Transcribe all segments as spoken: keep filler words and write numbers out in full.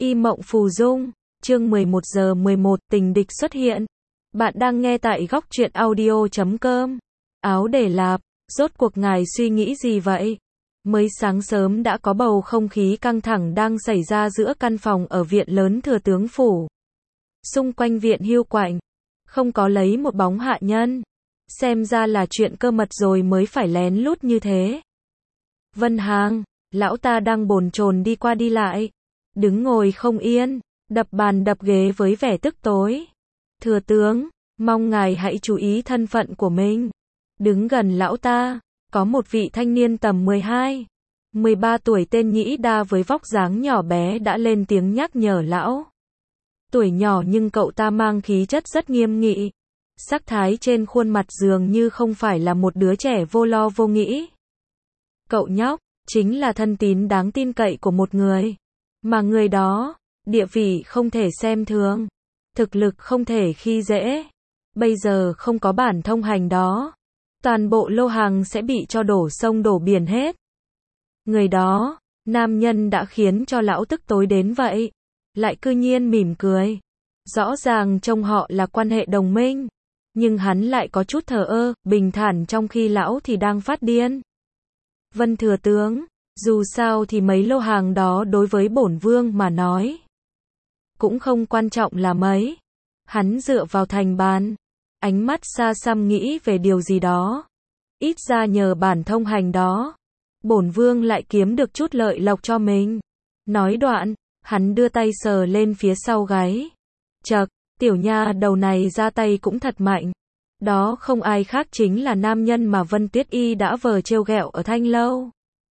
Y Mộng Phù Dung, chương mười một giờ mười một, tình địch xuất hiện. Bạn đang nghe tại góc truyện audio chấm com. Áo để lạp, rốt cuộc ngài suy nghĩ gì vậy? Mới sáng sớm đã có bầu không khí căng thẳng đang xảy ra giữa căn phòng ở viện lớn thừa tướng phủ. Xung quanh viện hiu quạnh, không có lấy một bóng hạ nhân. Xem ra là chuyện cơ mật rồi mới phải lén lút như thế. Vân Hang, lão ta đang bồn chồn đi qua đi lại, đứng ngồi không yên, đập bàn đập ghế với vẻ tức tối. Thừa tướng, mong ngài hãy chú ý thân phận của mình. Đứng gần lão ta, có một vị thanh niên tầm mười hai, mười ba tuổi tên Nhĩ Đa với vóc dáng nhỏ bé đã lên tiếng nhắc nhở lão. Tuổi nhỏ nhưng cậu ta mang khí chất rất nghiêm nghị. Sắc thái trên khuôn mặt dường như không phải là một đứa trẻ vô lo vô nghĩ. Cậu nhóc, chính là thân tín đáng tin cậy của một người. Mà người đó, địa vị không thể xem thường, thực lực không thể khi dễ. Bây giờ không có bản thông hành đó, toàn bộ lô hàng sẽ bị cho đổ sông đổ biển hết. Người đó, nam nhân đã khiến cho lão tức tối đến vậy, lại cư nhiên mỉm cười. Rõ ràng trông họ là quan hệ đồng minh, nhưng hắn lại có chút thờ ơ, bình thản trong khi lão thì đang phát điên. Vân thừa tướng, dù sao thì mấy lô hàng đó đối với bổn vương mà nói cũng không quan trọng là mấy. Hắn dựa vào thành bàn, ánh mắt xa xăm nghĩ về điều gì đó. Ít ra nhờ bản thông hành đó, bổn vương lại kiếm được chút lợi lộc cho mình. Nói đoạn, hắn đưa tay sờ lên phía sau gáy. Chậc, tiểu nha đầu này ra tay cũng thật mạnh. Đó không ai khác chính là nam nhân mà Vân Tuyết Y đã vờ trêu ghẹo ở Thanh Lâu.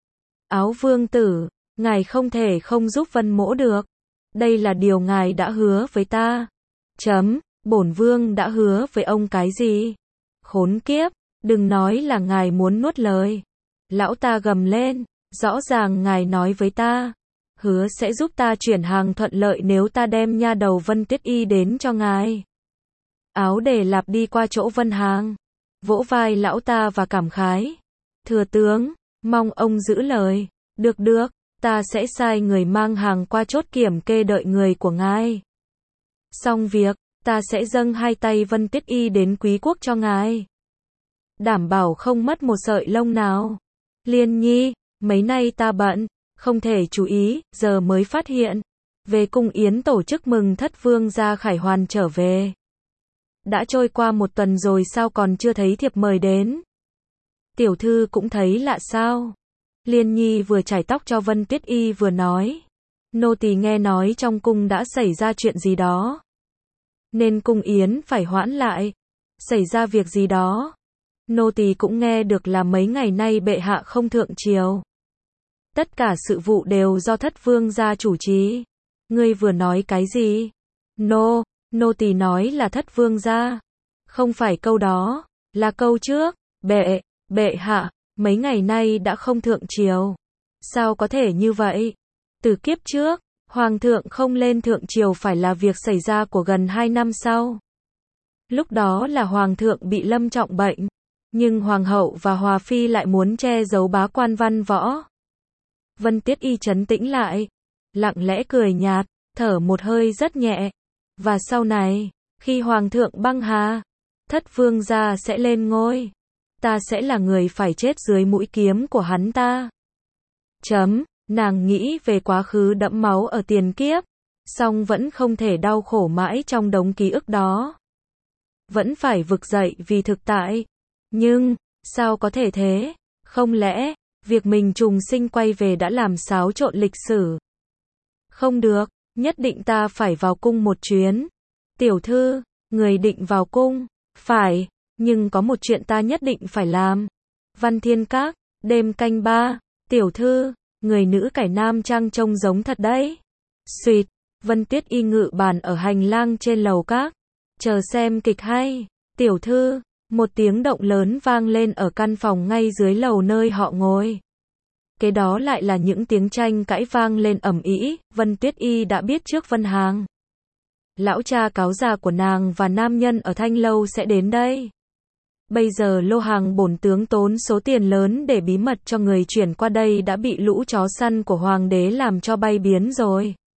Áo vương tử, ngài không thể không giúp Vân mỗ được. Đây là điều ngài đã hứa với ta. Chấm, bổn vương đã hứa với ông cái gì? Khốn kiếp, đừng nói là ngài muốn nuốt lời. Lão ta gầm lên, rõ ràng ngài nói với ta, hứa sẽ giúp ta chuyển hàng thuận lợi nếu ta đem nha đầu Vân Tuyết Y đến cho ngài. Áo để lạp đi qua chỗ Vân Hang, vỗ vai lão ta và cảm khái. Thừa tướng, mong ông giữ lời. Được được, ta sẽ sai người mang hàng qua chốt kiểm kê đợi người của ngài. Xong việc, ta sẽ dâng hai tay Vân Tuyết Y đến quý quốc cho ngài. Đảm bảo không mất một sợi lông nào. Liên nhi, mấy nay ta bận, không thể chú ý, giờ mới phát hiện. Về cung yến tổ chức mừng thất vương gia khải hoàn trở về. Đã trôi qua một tuần rồi sao còn chưa thấy thiệp mời đến? Tiểu thư cũng thấy lạ sao? Liên nhi vừa chải tóc cho Vân Tuyết Y vừa nói. Nô tỳ nghe nói trong cung đã xảy ra chuyện gì đó, nên cung yến phải hoãn lại. Xảy ra việc gì đó? Nô tỳ cũng nghe được là mấy ngày nay bệ hạ không thượng triều. Tất cả sự vụ đều do thất vương gia chủ trì. Ngươi vừa nói cái gì? Nô, nô tỳ nói là thất vương gia. Không phải câu đó, là câu trước. Bệ, bệ hạ, mấy ngày nay đã không thượng triều. Sao có thể như vậy? Từ kiếp trước, hoàng thượng không lên thượng triều phải là việc xảy ra của gần hai năm sau. Lúc đó là hoàng thượng bị lâm trọng bệnh, nhưng hoàng hậu và hòa phi lại muốn che giấu bá quan văn võ. Vân Tuyết Y trấn tĩnh lại, lặng lẽ cười nhạt, thở một hơi rất nhẹ. Và sau này, khi hoàng thượng băng hà, thất vương gia sẽ lên ngôi. Ta sẽ là người phải chết dưới mũi kiếm của hắn ta. Chấm, nàng nghĩ về quá khứ đẫm máu ở tiền kiếp, song vẫn không thể đau khổ mãi trong đống ký ức đó. Vẫn phải vực dậy vì thực tại. Nhưng, sao có thể thế? Không lẽ, việc mình trùng sinh quay về đã làm xáo trộn lịch sử? Không được, nhất định ta phải vào cung một chuyến. Tiểu thư, người định vào cung? Phải, nhưng có một chuyện ta nhất định phải làm. Văn Thiên Các, đêm canh ba. Tiểu thư, người nữ cải nam trang trông giống thật đấy. Xuyệt, Vân Tuyết Y ngự bàn ở hành lang trên lầu các, chờ xem kịch hay. Tiểu thư, một tiếng động lớn vang lên ở căn phòng ngay dưới lầu nơi họ ngồi. Kế đó lại là những tiếng tranh cãi vang lên ầm ĩ. Vân Tuyết Y đã biết trước Vân Hang, lão cha cáo già của nàng và nam nhân ở Thanh Lâu sẽ đến đây. Bây giờ lô hàng bổn tướng tốn số tiền lớn để bí mật cho người chuyển qua đây đã bị lũ chó săn của hoàng đế làm cho bay biến rồi.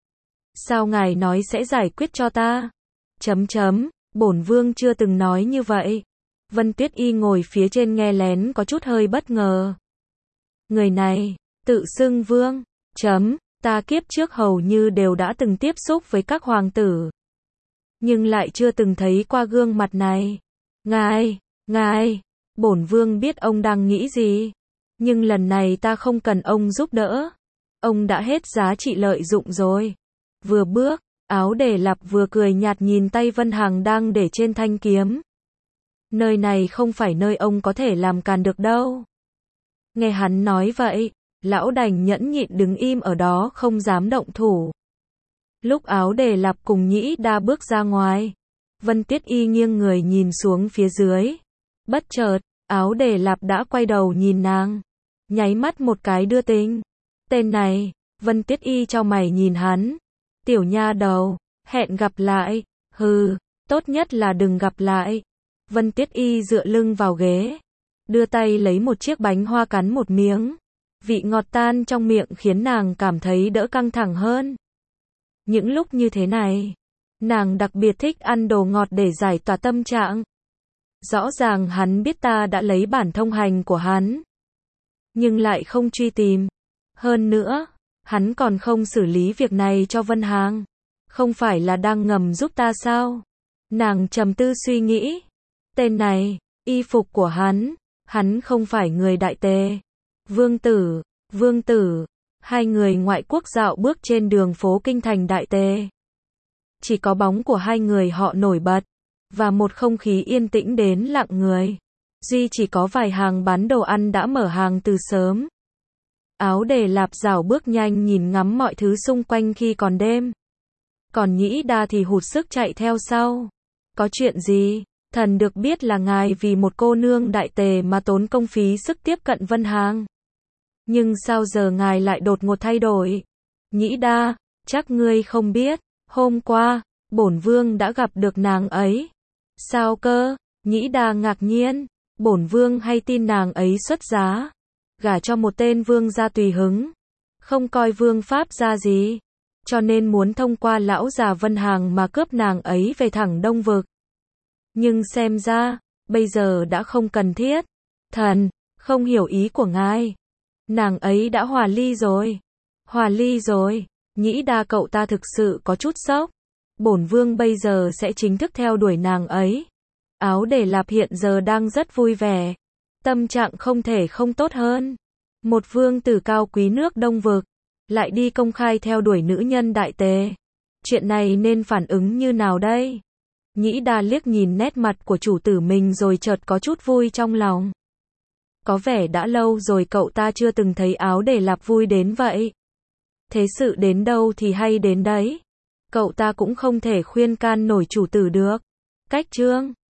Sao ngài nói sẽ giải quyết cho ta? Chấm chấm, bổn vương chưa từng nói như vậy. Vân Tuyết Y ngồi phía trên nghe lén có chút hơi bất ngờ. Người này, tự xưng vương, chấm, ta kiếp trước hầu như đều đã từng tiếp xúc với các hoàng tử. Nhưng lại chưa từng thấy qua gương mặt này. Ngài, ngài, bổn vương biết ông đang nghĩ gì. Nhưng lần này ta không cần ông giúp đỡ. Ông đã hết giá trị lợi dụng rồi. Vừa bước, Áo Đề Lạp vừa cười nhạt nhìn tay Vân Hằng đang để trên thanh kiếm. Nơi này không phải nơi ông có thể làm càn được đâu. Nghe hắn nói vậy, lão đành nhẫn nhịn đứng im ở đó không dám động thủ. Lúc Áo Đề Lạp cùng Nhĩ Đa bước ra ngoài, Vân Tuyết Y nghiêng người nhìn xuống phía dưới. Bất chợt, Áo Đề Lạp đã quay đầu nhìn nàng, nháy mắt một cái đưa tình. Tên này, Vân Tuyết Y chau mày nhìn hắn. Tiểu nha đầu, hẹn gặp lại, hừ, tốt nhất là đừng gặp lại. Vân Tuyết Y dựa lưng vào ghế, đưa tay lấy một chiếc bánh hoa cắn một miếng. Vị ngọt tan trong miệng khiến nàng cảm thấy đỡ căng thẳng hơn. Những lúc như thế này, nàng đặc biệt thích ăn đồ ngọt để giải tỏa tâm trạng. Rõ ràng hắn biết ta đã lấy bản thông hành của hắn, nhưng lại không truy tìm. Hơn nữa, hắn còn không xử lý việc này cho Vân Hằng. Không phải là đang ngầm giúp ta sao? Nàng trầm tư suy nghĩ. Tên này, y phục của hắn, hắn không phải người Đại Tề. Vương tử, vương tử, hai người ngoại quốc dạo bước trên đường phố kinh thành Đại Tề. Chỉ có bóng của hai người họ nổi bật, và một không khí yên tĩnh đến lặng người. Duy chỉ có vài hàng bán đồ ăn đã mở hàng từ sớm. Áo Đề Lạp dạo bước nhanh nhìn ngắm mọi thứ xung quanh khi còn đêm. Còn Nhĩ Đa thì hụt sức chạy theo sau. Có chuyện gì? Thần được biết là ngài vì một cô nương Đại Tề mà tốn công phí sức tiếp cận Vân Hằng. Nhưng sao giờ ngài lại đột ngột thay đổi? Nhĩ Đa, chắc ngươi không biết, hôm qua, bổn vương đã gặp được nàng ấy. Sao cơ? Nhĩ Đa ngạc nhiên, bổn vương hay tin nàng ấy xuất giá, gả cho một tên vương gia tùy hứng, không coi vương pháp ra gì, cho nên muốn thông qua lão già Vân Hằng mà cướp nàng ấy về thẳng Đông Vực. Nhưng xem ra, bây giờ đã không cần thiết. Thần, không hiểu ý của ngài. Nàng ấy đã hòa ly rồi. Hòa ly rồi. Nhĩ Đa cậu ta thực sự có chút sốc. Bổn vương bây giờ sẽ chính thức theo đuổi nàng ấy. Áo Đề Lạp hiện giờ đang rất vui vẻ. Tâm trạng không thể không tốt hơn. Một vương tử cao quý nước Đông Vực, lại đi công khai theo đuổi nữ nhân Đại Tề. Chuyện này nên phản ứng như nào đây? Nhĩ Đa liếc nhìn nét mặt của chủ tử mình rồi chợt có chút vui trong lòng. Có vẻ đã lâu rồi cậu ta chưa từng thấy Áo Đề Lạp vui đến vậy. Thế sự đến đâu thì hay đến đấy. Cậu ta cũng không thể khuyên can nổi chủ tử được. Cách chương